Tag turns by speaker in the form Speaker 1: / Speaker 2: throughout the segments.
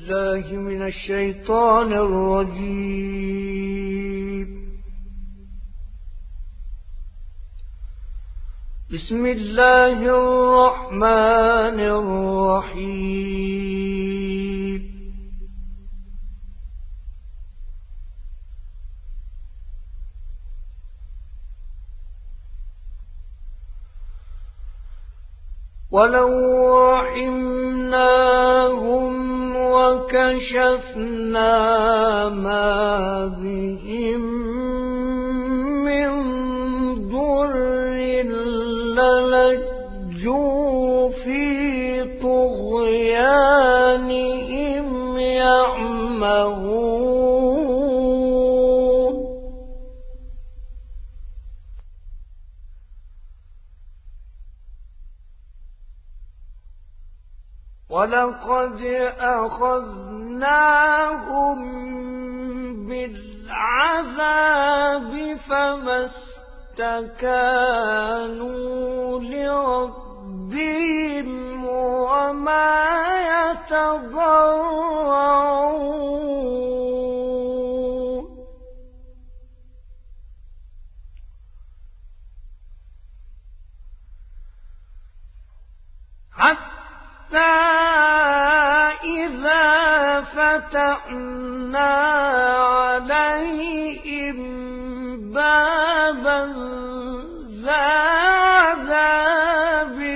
Speaker 1: بالله من الشيطان الرجيم. بسم الله الرحمن الرحيم. ولو رحمناهم وكشفنا ما بهم من ضر للجوا في طغيانهم يعمهون. ولقد أخذناهم بالعذاب فما استكانوا لربهم وما يتضرعون. حتى إذا فتحنا عليهم بابا ذا عذاب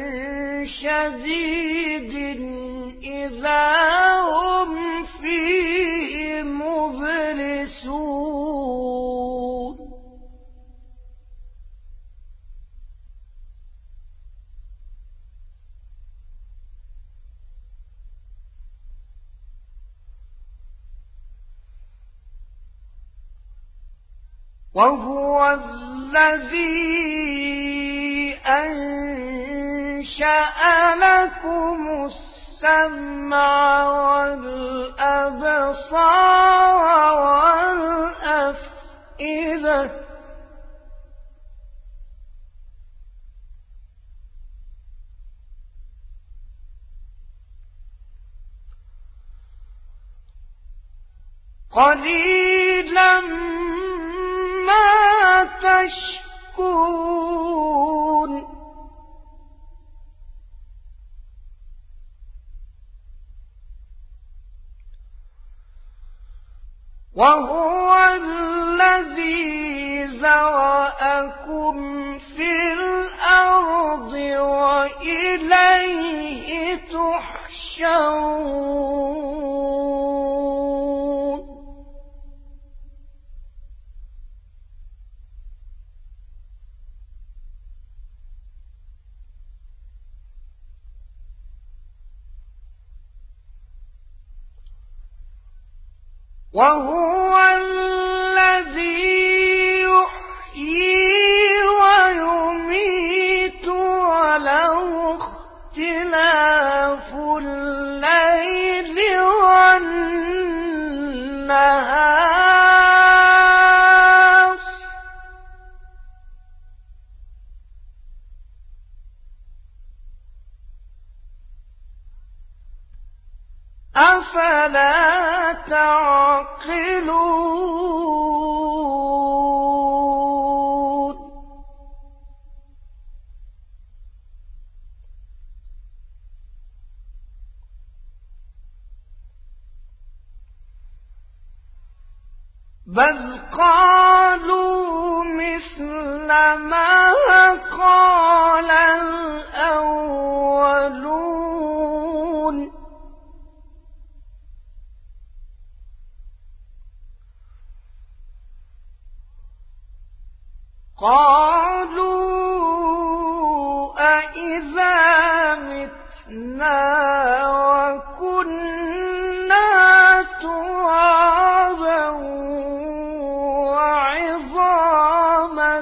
Speaker 1: شديد إذا هم فيه مبلسون. وهو الذي أنشأ لكم السمع والأبصار والأفئدة قليلا ما تشكرون. وهو الذي ذرأكم في الأرض وإليه تحشرون. وهو الذي يحيي ويميت وله اختلاف الليل والنهار أفلا تعقلون. بل قالوا مثل ما قال الأولون. قالوا أإذا متنا وكنا ترابا وعظاما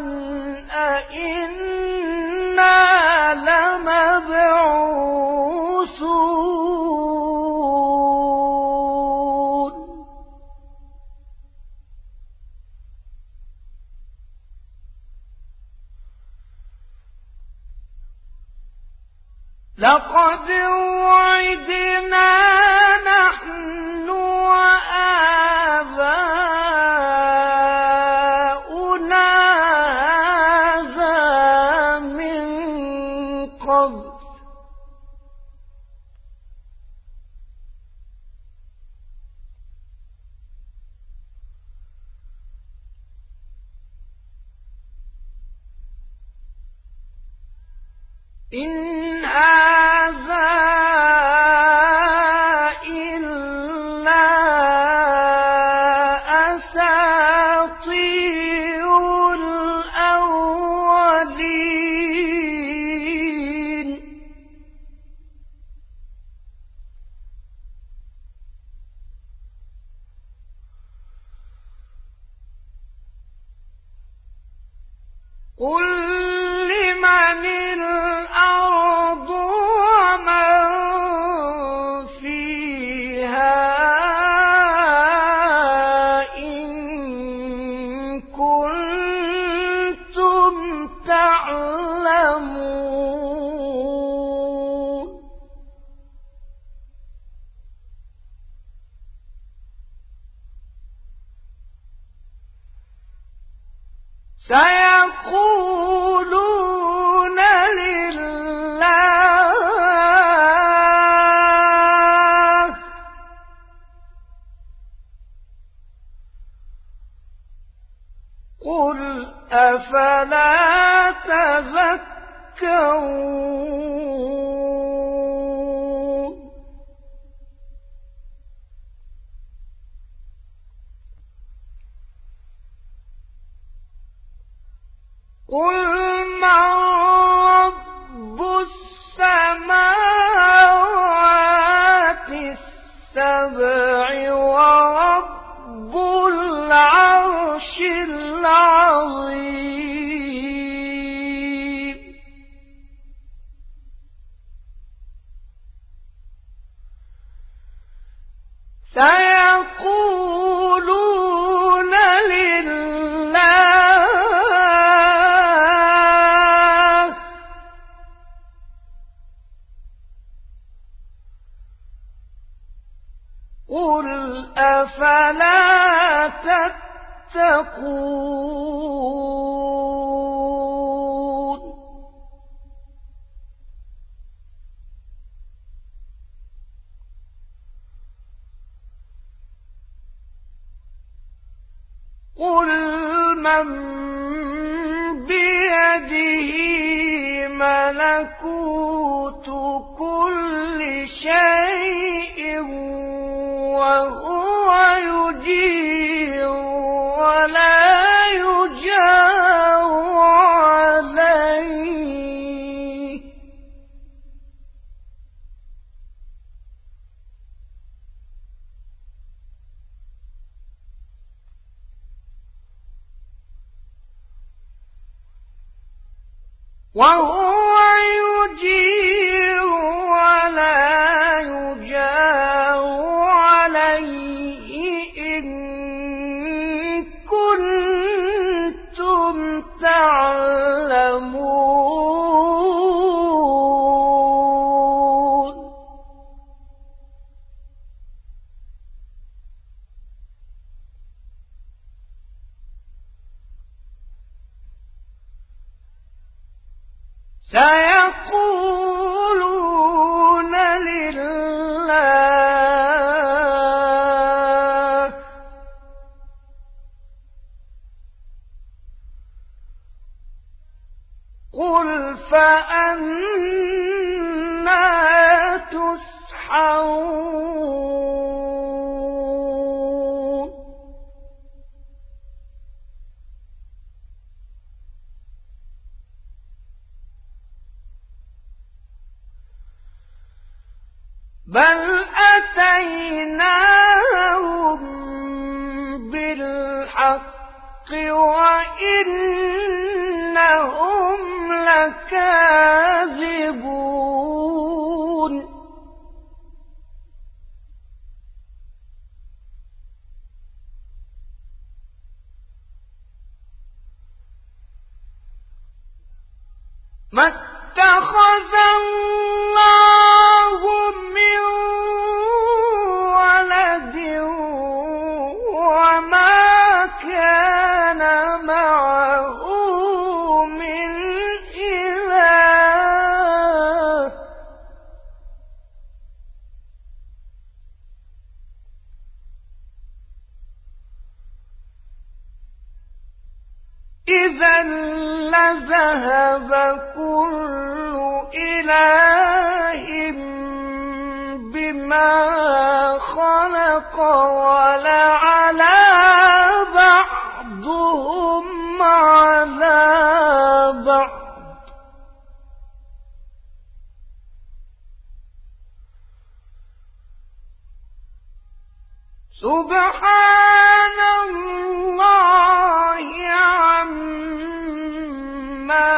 Speaker 1: أإنا لمبعوثون. لقد وعدنا نحن إن هذا إلا أساطير الأولين قل لمن الأرض ومن فيها إن كنتم تعلمون سيقولون لله قل أفلا تذكرون قل من رب السماوات السبع ورب العرش العظيم سيقولون لله قل أفلا تتقون قل من بيده ملكوت كل شيء وهو يجير ولا يجار عليه وهو يجير ولا يجار عليه إن كنتم تعلمون سيقولون لله قل فأنى تسحرون بل أتيناهم بالحق وإنهم لكاذبون ما اتخذ الله من ولد وما كان معه من إله إذا لذهب كل إله بما خلق ولعلى بعضهم على بعض سبحان الله عما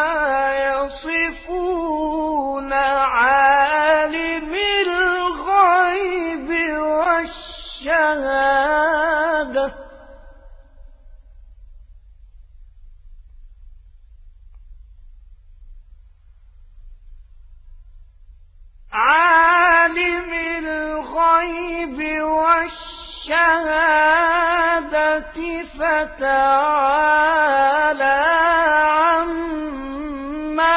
Speaker 1: يصفون عالم الغيب والشهادة عالم الغيب والشهادة فتعالى عما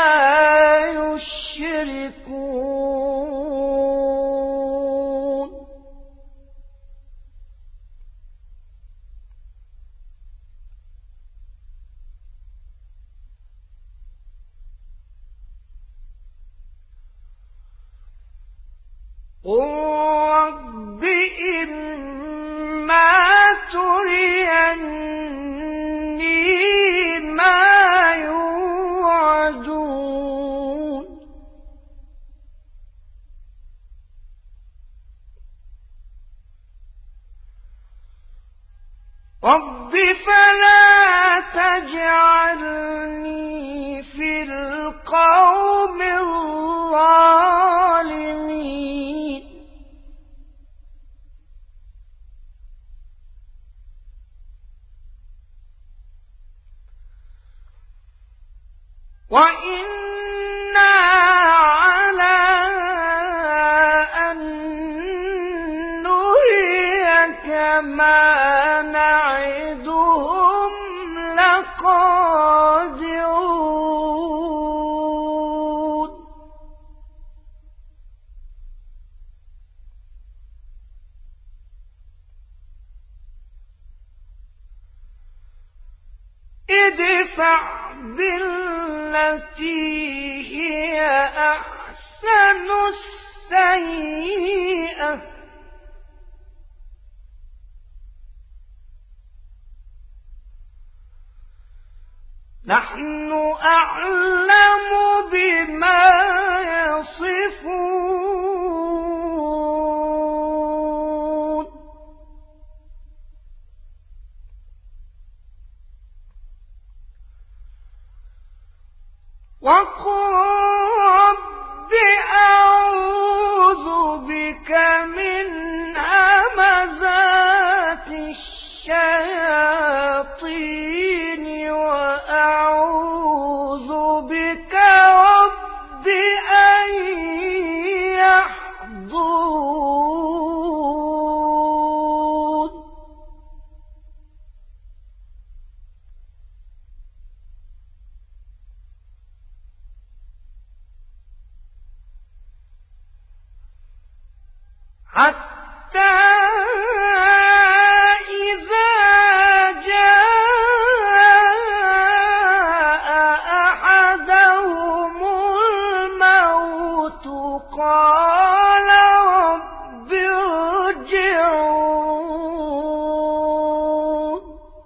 Speaker 1: يشركون قل رب إما تريني ما يوعدون رب فلا تجعلني في القوم الظالمين وإنا على أن نريك ما نعدهم لقادرون ادفع بالتي هي أحسن السيئة نحن أعلم بما يصفون وقل رب أعوذ بك من همزات الشياطين وأعوذ بك رب أن يحضرون حتى إذا جاء أحدهم الموت قال رب ارجعون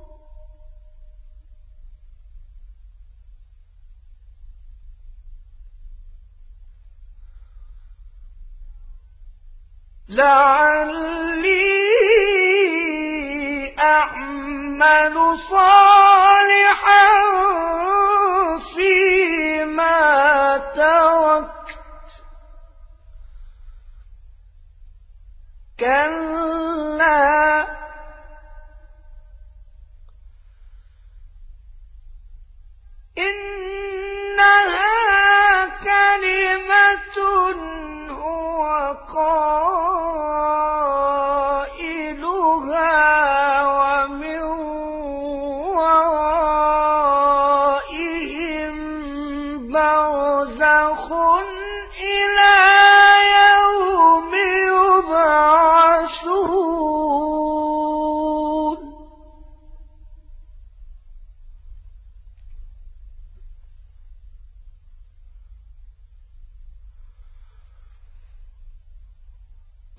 Speaker 1: لعلي أعمل صالحا فيما تركت كلا إنها كلمة هو قائلها ومن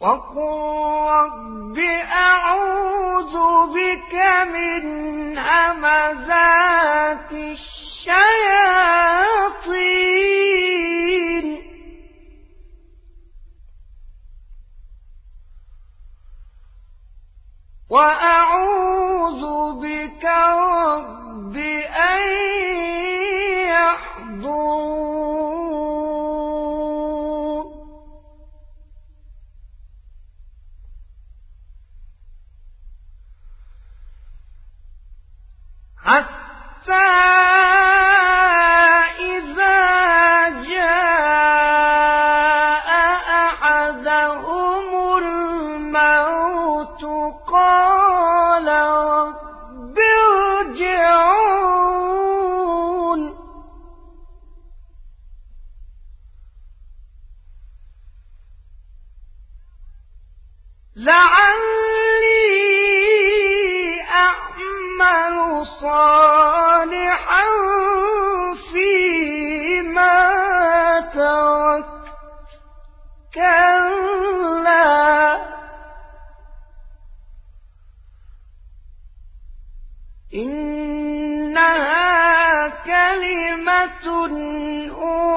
Speaker 1: وقل رب أعوذ بك من همزات الشياطين وأعوذ بك رب أن يحضرون حتى إذا جاء أحدهم الموت قال رب ارجعون لعلي أعمل صالحا فيما تركت كلا إنها كلمة هو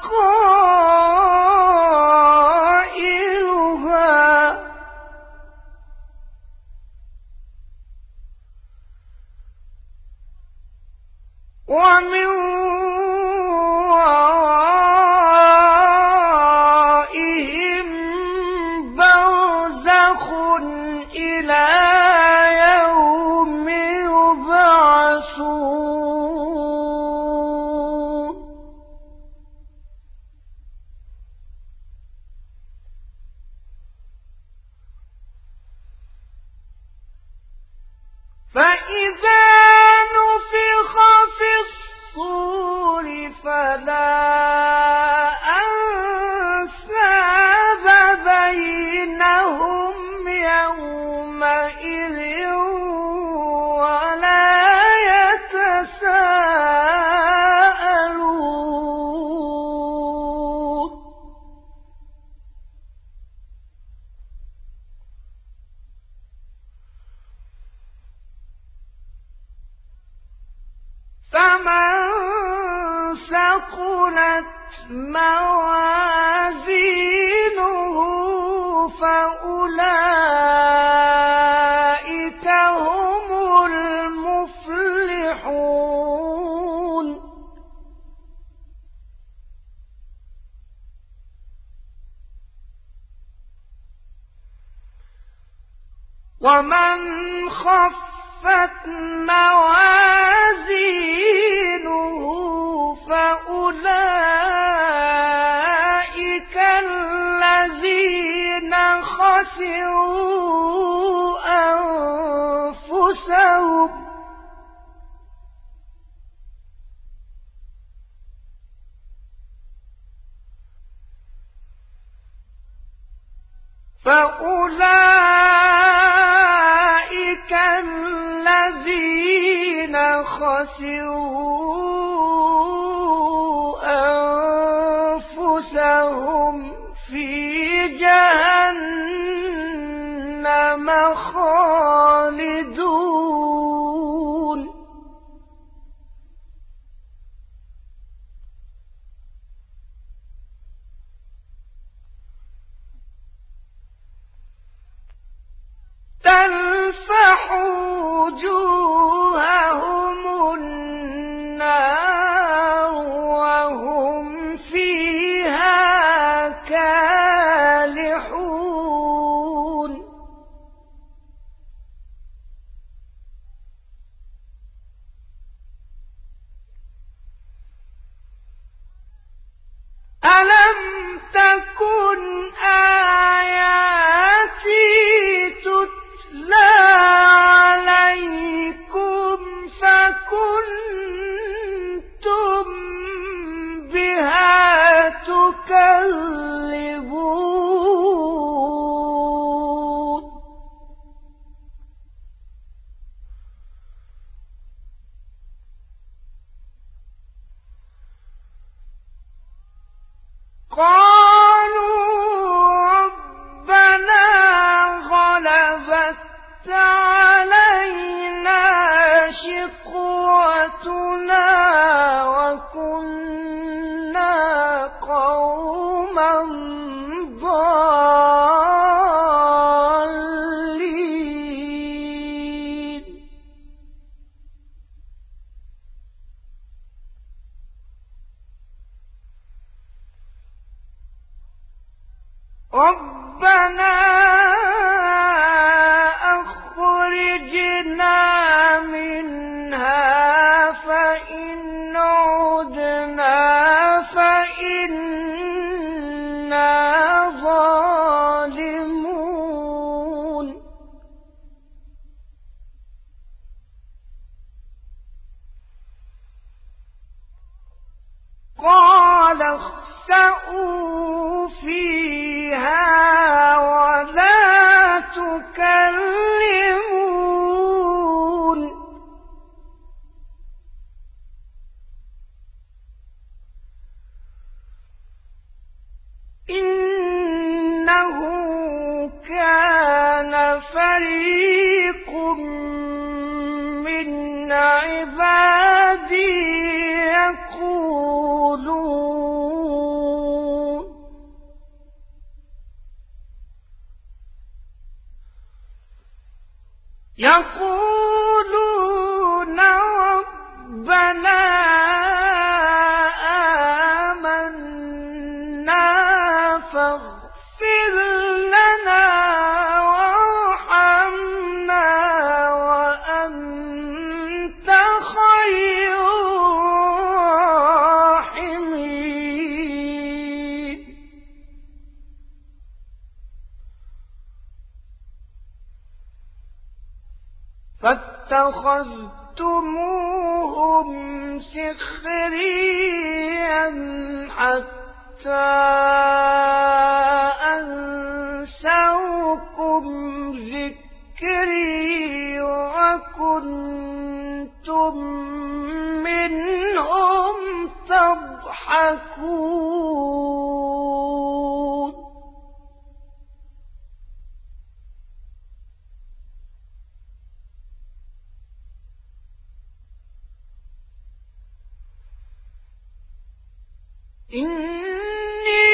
Speaker 1: قائلها ومن ورائهم برزخ إلى يوم يبعثون فإذا نفخ في الصور فلا أنساب بينهم يومئذ ولا يتساءلون فمن ثقلت موازينه فأولئك هم المفلحون ومن خفت موازينه فأولئك الذين خسروا أنفسهم فأولئك الذين خسروا أنفسهم في جهنم خالدون تلفح وجوههم النار وهم فيها كالحون ألم تكن آياتي تتلى عليكم فكنتم بها تكذبون قالوا ربنا علينا شقوتنا وكنا قوما ضالين. ربنا أخرجنا منها فإن عدنا فإنا ظالمون. قال اخسئوا فيها ولا تكلمون. إنه كان فريق من عبادي يقولون ربنا آمنا فاغفر لنا وارحمنا وأنت خير الراحمين. فاتخذتموهم سخريا حتى أنسوكم ذكري وكنتم منهم تضحكون. إني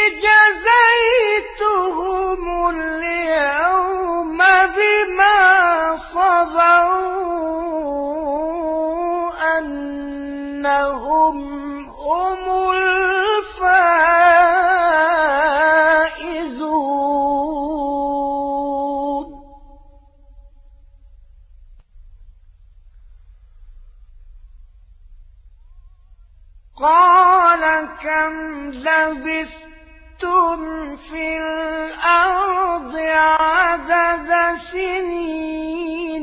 Speaker 1: جزيتهم اليوم بما صبروا أنهم هم الفائزون. قال كم لبثتم في الأرض عدد سنين.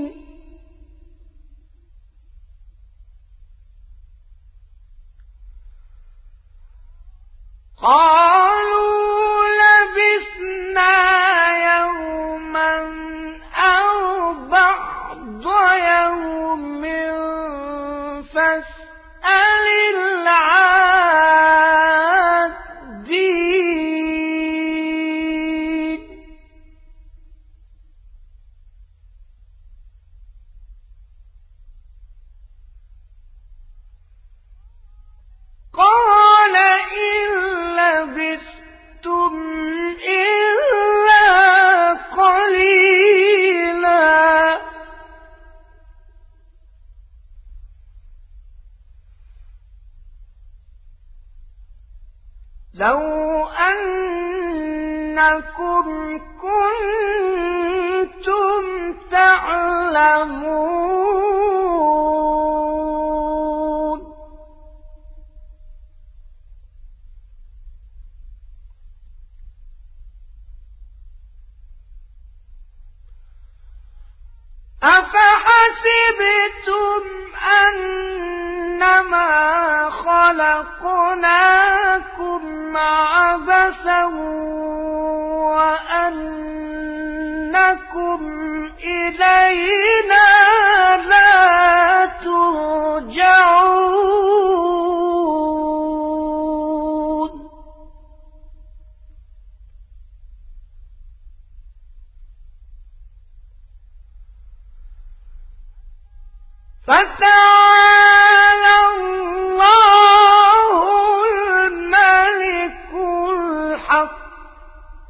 Speaker 1: قالوا لبثنا يوما أو بعض يوم فاسأل العادين. قال إن لبثتم إلا قليلا. لو أنكم كنتم تعلمون أفحسبتم أنما خلقناكم عبثا وأنكم إلينا لا ترجعون. فتعالى الله الملك الحق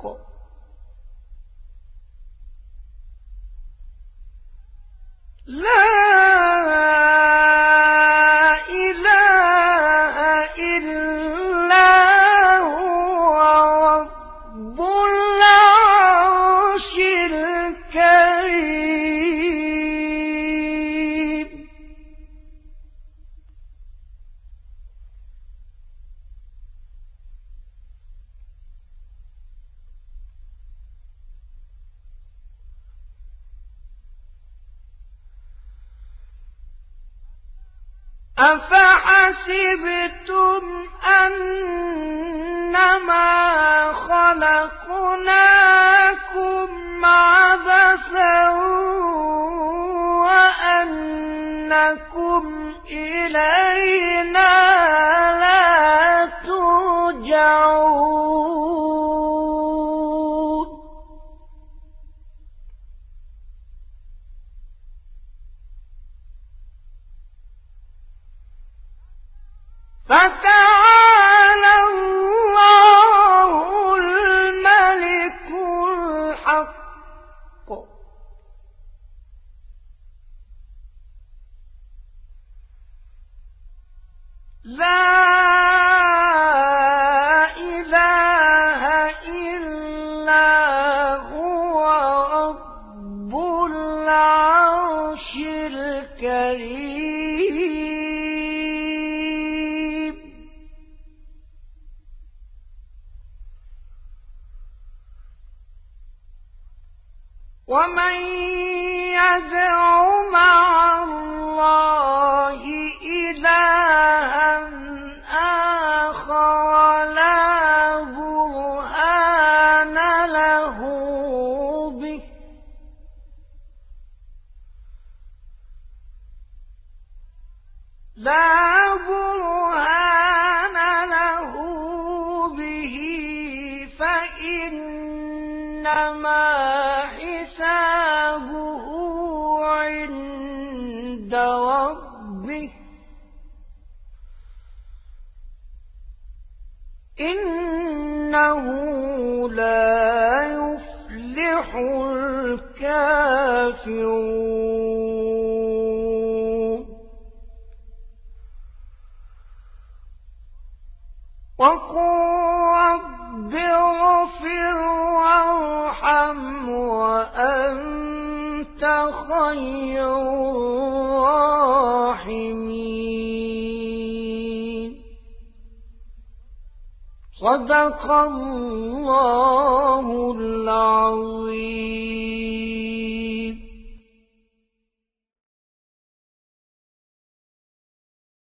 Speaker 1: لا إله إلا هو رب العرش الكريم أفحسبتم أنما خلقناكم عبثا وأنكم إلينا لا ترجعون فتعالى الله الملك الحق لا إله إلا هو رب العرش الكريم ومن يدع مع الله إلها آخر لا برهان له به فإنما حسابه عند ربه إنه لا يفلح الكافرون وقل رب اغفر وارحم وأنت خير الراحمين صدق الله العظيم.